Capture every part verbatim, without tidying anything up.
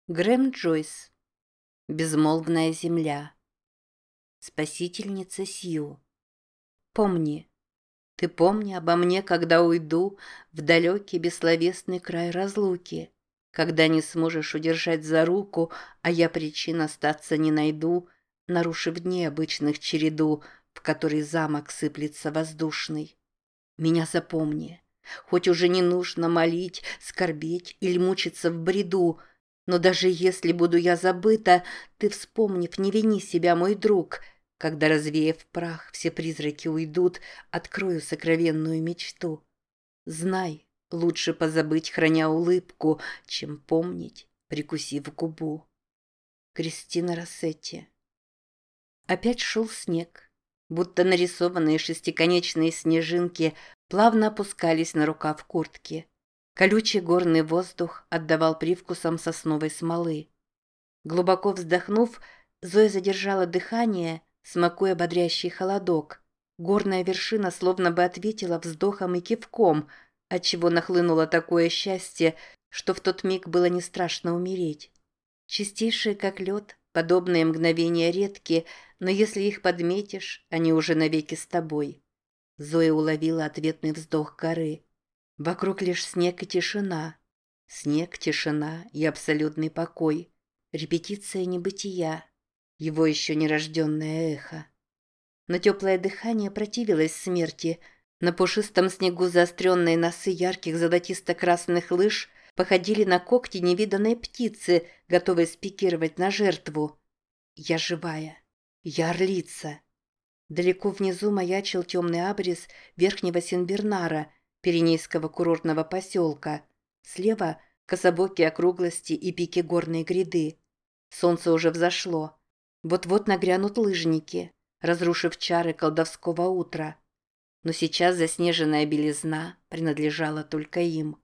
Грэм Джойс. Безмолвная земля. Спасительница Сью. Помни, ты помни обо мне, когда уйду в далекий бессловесный край разлуки, когда не сможешь удержать за руку, а я причин остаться не найду, нарушив дни обычных череду, в который замок сыплется воздушный. Меня запомни, хоть уже не нужно молить, скорбеть или мучиться в бреду, но даже если буду я забыта, ты, вспомнив, не вини себя, мой друг. Когда, развеяв прах, все призраки уйдут, открою сокровенную мечту. Знай, лучше позабыть, храня улыбку, чем помнить, прикусив губу. Кристина Россетти. Опять шел снег, будто нарисованные шестиконечные снежинки плавно опускались на рукав куртки. Колючий горный воздух отдавал привкусом сосновой смолы. Глубоко вздохнув, Зоя задержала дыхание, смакуя бодрящий холодок. Горная вершина словно бы ответила вздохом и кивком, отчего нахлынуло такое счастье, что в тот миг было не страшно умереть. Чистейшие, как лед, подобные мгновения редки, но если их подметишь, они уже навеки с тобой. Зоя уловила ответный вздох горы. Вокруг лишь снег и тишина. Снег, тишина и абсолютный покой. Репетиция небытия. Его еще нерожденное эхо. Но теплое дыхание противилось смерти. На пушистом снегу заостренные носы ярких золотисто-красных лыж походили на когти невиданной птицы, готовой спикировать на жертву. Я живая. Я орлица. Далеко внизу маячил темный абрис верхнего Сенбернара, пиренейского курортного поселка. Слева – кособокие округлости и пики горной гряды. Солнце уже взошло. Вот-вот нагрянут лыжники, разрушив чары колдовского утра. Но сейчас заснеженная белизна принадлежала только им.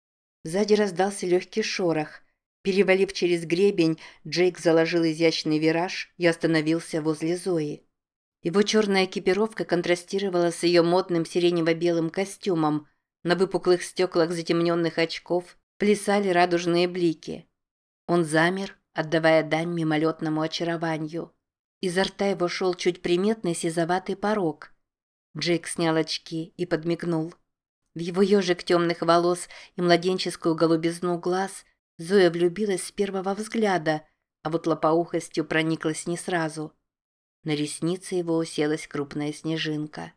Сзади раздался легкий шорох. Перевалив через гребень, Джейк заложил изящный вираж и остановился возле Зои. Его черная экипировка контрастировала с ее модным сиренево-белым костюмом. На выпуклых стеклах затемненных очков плясали радужные блики. Он замер, отдавая дань мимолетному очарованию. Изо рта его шел чуть приметный сизоватый порог. Джейк снял очки и подмигнул. В его ежик темных волос и младенческую голубизну глаз Зоя влюбилась с первого взгляда, а вот лопоухостью прониклась не сразу. На реснице его уселась крупная снежинка.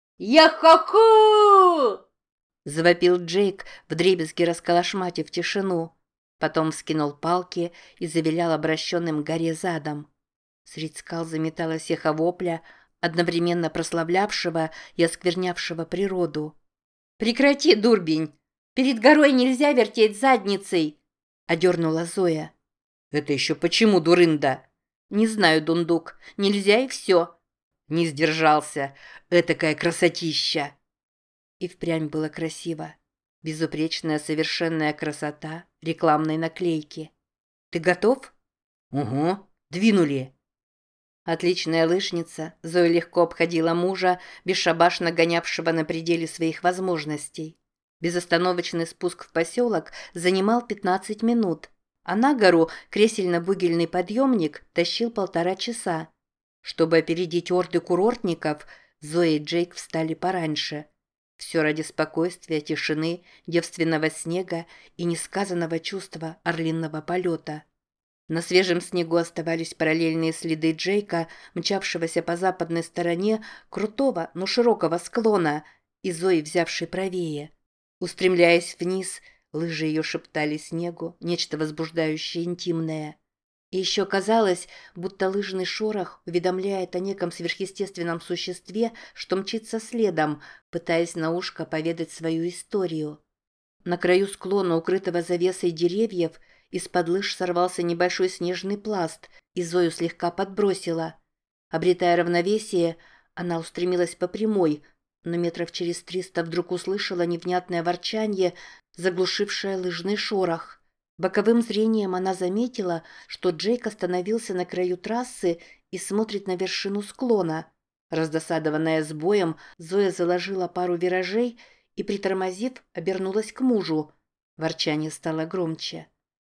«Я-хо-ху!» – завопил Джейк, вдребезги расколошматив тишину. Потом вскинул палки и завилял обращенным к горе задом. Средь скал заметалась эхо вопля, одновременно прославлявшего и осквернявшего природу. «Прекрати, дурбень! Перед горой нельзя вертеть задницей!» – одернула Зоя. «Это еще почему, дурында?» «Не знаю, дундук. Нельзя и все». Не сдержался. Этакая красотища. И впрямь было красиво. Безупречная совершенная красота рекламной наклейки. «Ты готов?» «Угу. Двинули». Отличная лыжница, Зоя легко обходила мужа, бесшабашно гонявшего на пределе своих возможностей. Безостановочный спуск в поселок занимал пятнадцать минут, а на гору кресельно-бугельный подъемник тащил полтора часа. Чтобы опередить орды курортников, Зоя и Джейк встали пораньше. Все ради спокойствия, тишины, девственного снега и несказанного чувства орлиного полета. На свежем снегу оставались параллельные следы Джейка, мчавшегося по западной стороне крутого, но широкого склона, и Зои, взявшей правее. Устремляясь вниз, лыжи ее шептали снегу нечто возбуждающее интимное. И еще казалось, будто лыжный шорох уведомляет о неком сверхъестественном существе, что мчится следом, пытаясь на ушко поведать свою историю. На краю склона, укрытого завесой деревьев, из-под лыж сорвался небольшой снежный пласт, и Зою слегка подбросило. Обретая равновесие, она устремилась по прямой, но метров через триста вдруг услышала невнятное ворчанье, заглушившее лыжный шорох. Боковым зрением она заметила, что Джейк остановился на краю трассы и смотрит на вершину склона. Раздосадованная сбоем, Зоя заложила пару виражей и, притормозив, обернулась к мужу. Ворчание стало громче.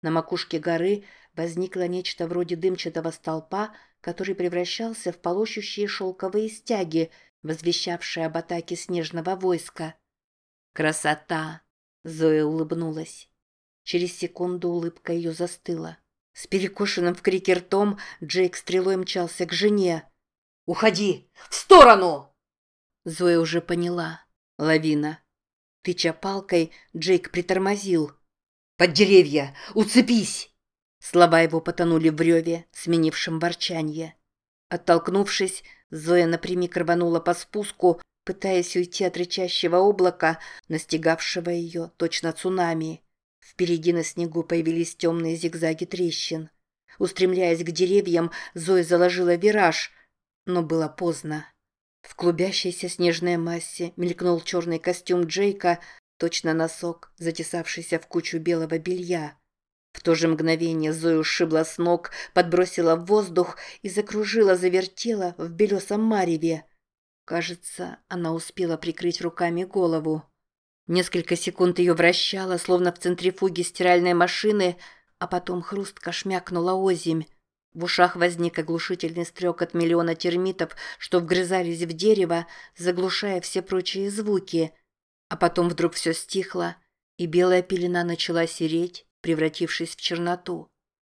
На макушке горы возникло нечто вроде дымчатого столпа, который превращался в полощущие шелковые стяги, возвещавшие об атаке снежного войска. «Красота!» — Зоя улыбнулась. Через секунду улыбка ее застыла. С перекошенным в крике ртом Джейк стрелой мчался к жене. «Уходи! В сторону!» Зоя уже поняла. Лавина. Тыча палкой, Джейк притормозил. «Под деревья! Уцепись!» Слова его потонули в реве, сменившем ворчанье. Оттолкнувшись, Зоя напрямик рванула по спуску, пытаясь уйти от рычащего облака, настигавшего ее точно цунами. Впереди на снегу появились темные зигзаги трещин. Устремляясь к деревьям, Зоя заложила вираж, но было поздно. В клубящейся снежной массе мелькнул черный костюм Джейка, точно носок, затесавшийся в кучу белого белья. В то же мгновение Зою сшибла с ног, подбросила в воздух и закружила, завертела в белесом мареве. Кажется, она успела прикрыть руками голову. Несколько секунд ее вращало, словно в центрифуге стиральной машины, а потом хрустко шмякнула озимь. В ушах возник оглушительный стрекот миллиона термитов, что вгрызались в дерево, заглушая все прочие звуки. А потом вдруг все стихло, и белая пелена начала сереть, превратившись в черноту.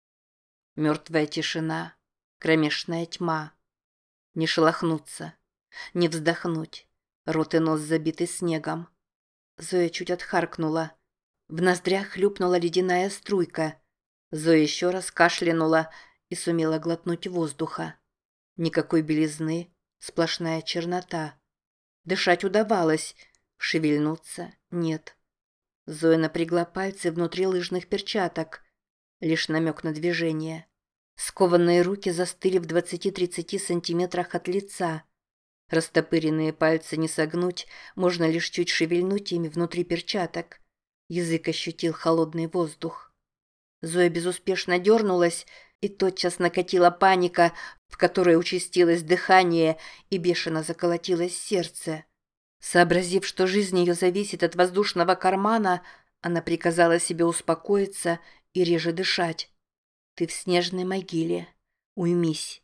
Мертвая тишина, кромешная тьма. Не шелохнуться, не вздохнуть, рот и нос забиты снегом. Зоя чуть отхаркнула. В ноздрях хлюпнула ледяная струйка. Зоя еще раз кашлянула и сумела глотнуть воздуха. Никакой белизны, сплошная чернота. Дышать удавалось, шевельнуться нет. Зоя напрягла пальцы внутри лыжных перчаток. Лишь намек на движение. Скованные руки застыли в двадцати-тридцати сантиметрах от лица. Растопыренные пальцы не согнуть, можно лишь чуть шевельнуть ими внутри перчаток. Язык ощутил холодный воздух. Зоя безуспешно дернулась, и тотчас накатила паника, в которой участилось дыхание и бешено заколотилось сердце. Сообразив, что жизнь ее зависит от воздушного кармана, она приказала себе успокоиться и реже дышать. «Ты в снежной могиле. Уймись».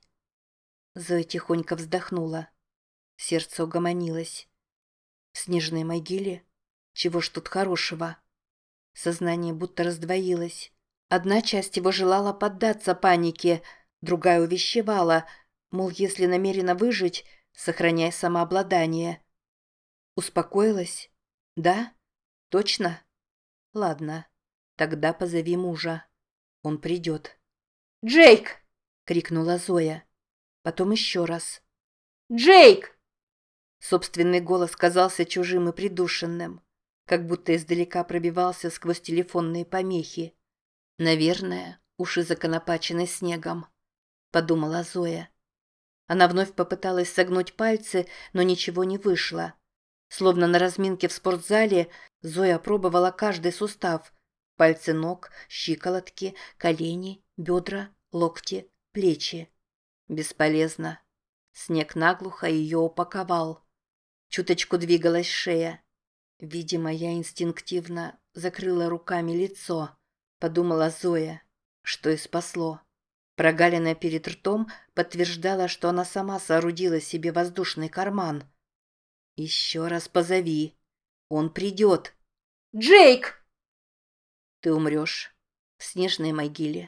Зоя тихонько вздохнула. Сердце угомонилось. В снежной могиле? Чего ж тут хорошего? Сознание будто раздвоилось. Одна часть его желала поддаться панике, другая увещевала, мол, если намерена выжить, сохраняй самообладание. Успокоилась? Да? Точно? Ладно, тогда позови мужа. Он придет. «Джейк!» — крикнула Зоя. Потом еще раз. «Джейк!» Собственный голос казался чужим и придушенным, как будто издалека пробивался сквозь телефонные помехи. «Наверное, уши законопачены снегом», — подумала Зоя. Она вновь попыталась согнуть пальцы, но ничего не вышло. Словно на разминке в спортзале, Зоя пробовала каждый сустав. Пальцы ног, щиколотки, колени, бедра, локти, плечи. Бесполезно. Снег наглухо ее упаковал. Чуточку двигалась шея. Видимо, я инстинктивно закрыла руками лицо, подумала Зоя, что и спасло. Прогалина перед ртом подтверждала, что она сама соорудила себе воздушный карман. «Еще раз позови. Он придет». «Джейк!» «Ты умрешь в снежной могиле».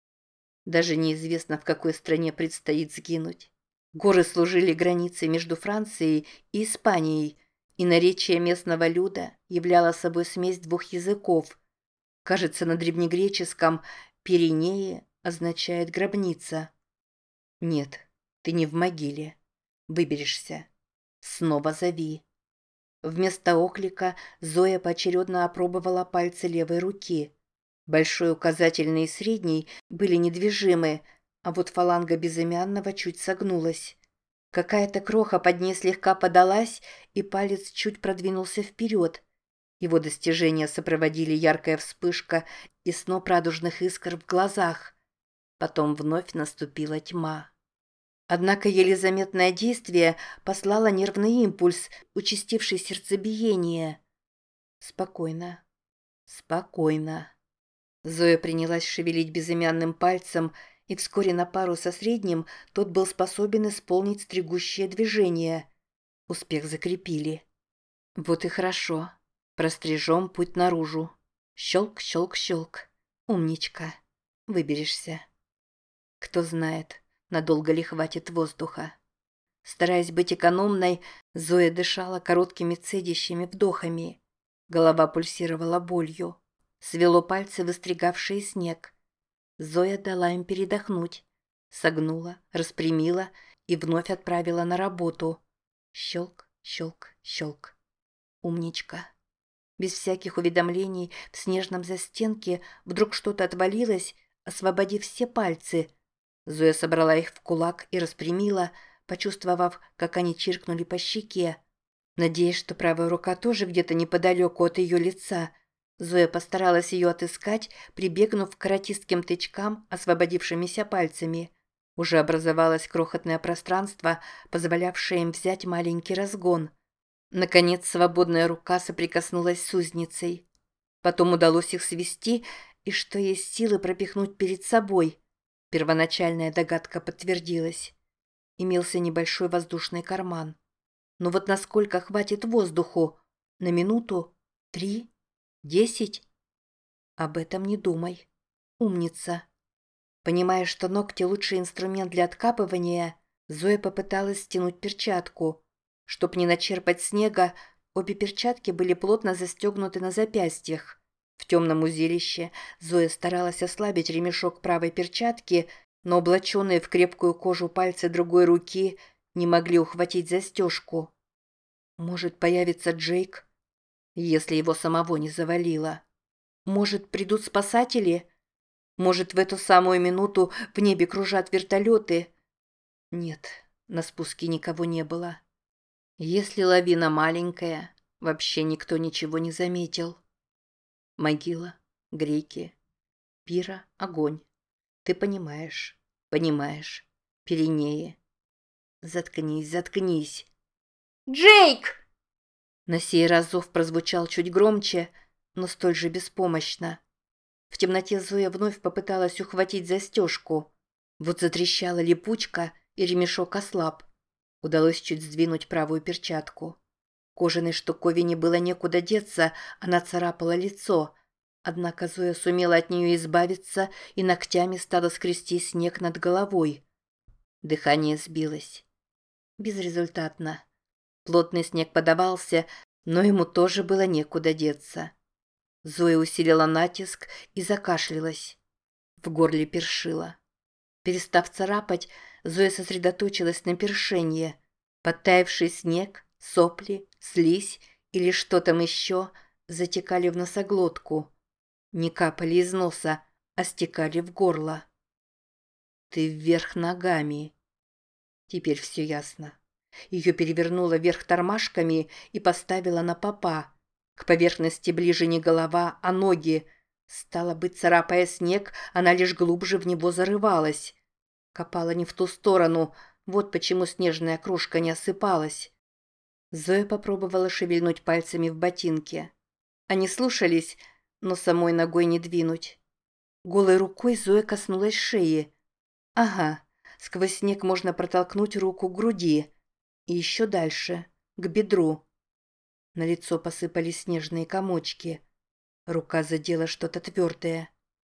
Даже неизвестно, в какой стране предстоит сгинуть. Горы служили границей между Францией и Испанией, и наречие местного люда являло собой смесь двух языков. Кажется, на древнегреческом «Пиренеи» означает «гробница». Нет, ты не в могиле. Выберешься. Снова зови. Вместо оклика Зоя поочередно опробовала пальцы левой руки. Большой, указательный и средний были недвижимы, а вот фаланга безымянного чуть согнулась. Какая-то кроха под ней слегка подалась, и палец чуть продвинулся вперед. Его достижения сопроводили яркая вспышка и сноп радужных искр в глазах. Потом вновь наступила тьма. Однако еле заметное действие послало нервный импульс, участивший сердцебиение. Спокойно, спокойно. Зоя принялась шевелить безымянным пальцем, и вскоре на пару со средним тот был способен исполнить стригущее движение. Успех закрепили. Вот и хорошо. Прострижем путь наружу. Щелк, щелк, щелк. Умничка. Выберешься. Кто знает, надолго ли хватит воздуха. Стараясь быть экономной, Зоя дышала короткими цедящими вдохами. Голова пульсировала болью. Свело пальцы, выстригавшие снег. Зоя дала им передохнуть. Согнула, распрямила и вновь отправила на работу. Щелк, щелк, щелк. Умничка. Без всяких уведомлений в снежном застенке вдруг что-то отвалилось, освободив все пальцы. Зоя собрала их в кулак и распрямила, почувствовав, как они чиркнули по щеке. Надеясь, что правая рука тоже где-то неподалеку от ее лица, Зоя постаралась ее отыскать, прибегнув к каратистским тычкам, освободившимися пальцами. Уже образовалось крохотное пространство, позволявшее им взять маленький разгон. Наконец, свободная рука соприкоснулась с узницей. Потом удалось их свести и, что есть силы, пропихнуть перед собой. Первоначальная догадка подтвердилась. Имелся небольшой воздушный карман. Но вот насколько хватит воздуху? На минуту? Три? Десять? Об этом не думай. Умница. Понимая, что ногти – лучший инструмент для откапывания, Зоя попыталась стянуть перчатку. Чтоб не начерпать снега, обе перчатки были плотно застегнуты на запястьях. В темном узилище Зоя старалась ослабить ремешок правой перчатки, но облаченные в крепкую кожу пальцы другой руки не могли ухватить застежку. Может, появится Джейк, если его самого не завалило. Может, придут спасатели? Может, в эту самую минуту в небе кружат вертолеты? Нет, на спуске никого не было. Если лавина маленькая, вообще никто ничего не заметил. Могила, греки, пира, огонь. Ты понимаешь, понимаешь. Пиренеи. Заткнись, заткнись. «Джейк!» На сей раз зов прозвучал чуть громче, но столь же беспомощно. В темноте Зоя вновь попыталась ухватить застежку. Вот затрещала липучка, и ремешок ослаб. Удалось чуть сдвинуть правую перчатку. Кожаной штуковине было некуда деться, она царапала лицо. Однако Зоя сумела от нее избавиться и ногтями стала скрести снег над головой. Дыхание сбилось. Безрезультатно. Плотный снег подавался, но ему тоже было некуда деться. Зоя усилила натиск и закашлялась. В горле першило. Перестав царапать, Зоя сосредоточилась на першенье. Подтаявший снег, сопли, слизь или что там еще затекали в носоглотку. Не капали из носа, а стекали в горло. «Ты вверх ногами». Теперь все ясно. Ее перевернуло вверх тормашками и поставило на попа. К поверхности ближе не голова, а ноги. Стало быть, царапая снег, она лишь глубже в него зарывалась. Копала не в ту сторону, вот почему снежная крошка не осыпалась. Зоя попробовала шевельнуть пальцами в ботинке. Они слушались, но самой ногой не двинуть. Голой рукой Зоя коснулась шеи. Ага, сквозь снег можно протолкнуть руку к груди. И еще дальше, к бедру. На лицо посыпались снежные комочки. Рука задела что-то твердое.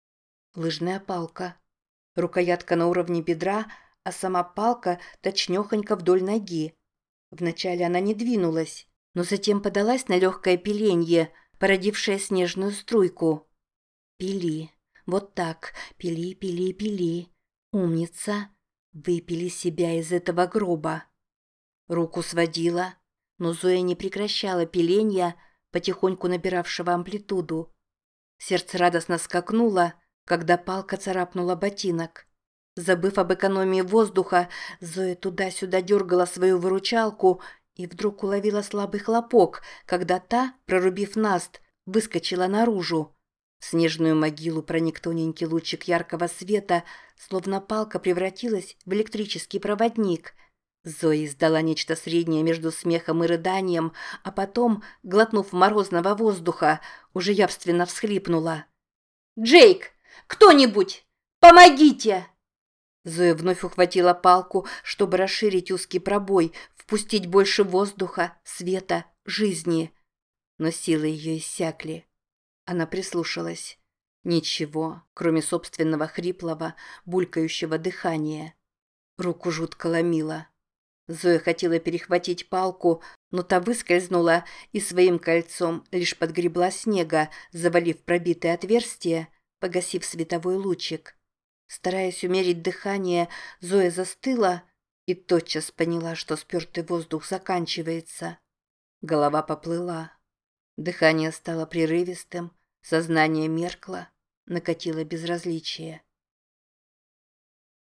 Лыжная палка. Рукоятка на уровне бедра, а сама палка точнёхонько вдоль ноги. Вначале она не двинулась, но затем подалась на легкое пиленье, породившее снежную струйку. Пили. Вот так. Пили, пили, пили. Умница. Выпили себя из этого гроба. Руку сводила, но Зоя не прекращала пиленья, потихоньку набиравшего амплитуду. Сердце радостно скакнуло, когда палка царапнула ботинок. Забыв об экономии воздуха, Зоя туда-сюда дергала свою выручалку и вдруг уловила слабый хлопок, когда та, прорубив наст, выскочила наружу. В снежную могилу проник тоненький лучик яркого света, словно палка превратилась в электрический проводник. Зоя издала нечто среднее между смехом и рыданием, а потом, глотнув морозного воздуха, уже явственно всхлипнула. Джейк! Кто-нибудь! Помогите!» Зоя вновь ухватила палку, чтобы расширить узкий пробой, впустить больше воздуха, света, жизни. Но силы ее иссякли. Она прислушалась. Ничего, кроме собственного хриплого, булькающего дыхания. Руку жутко ломило. Зоя хотела перехватить палку, но та выскользнула и своим кольцом лишь подгребла снега, завалив пробитое отверстие, погасив световой лучик. Стараясь умерить дыхание, Зоя застыла и тотчас поняла, что спертый воздух заканчивается. Голова поплыла. Дыхание стало прерывистым, сознание меркло, накатило безразличие.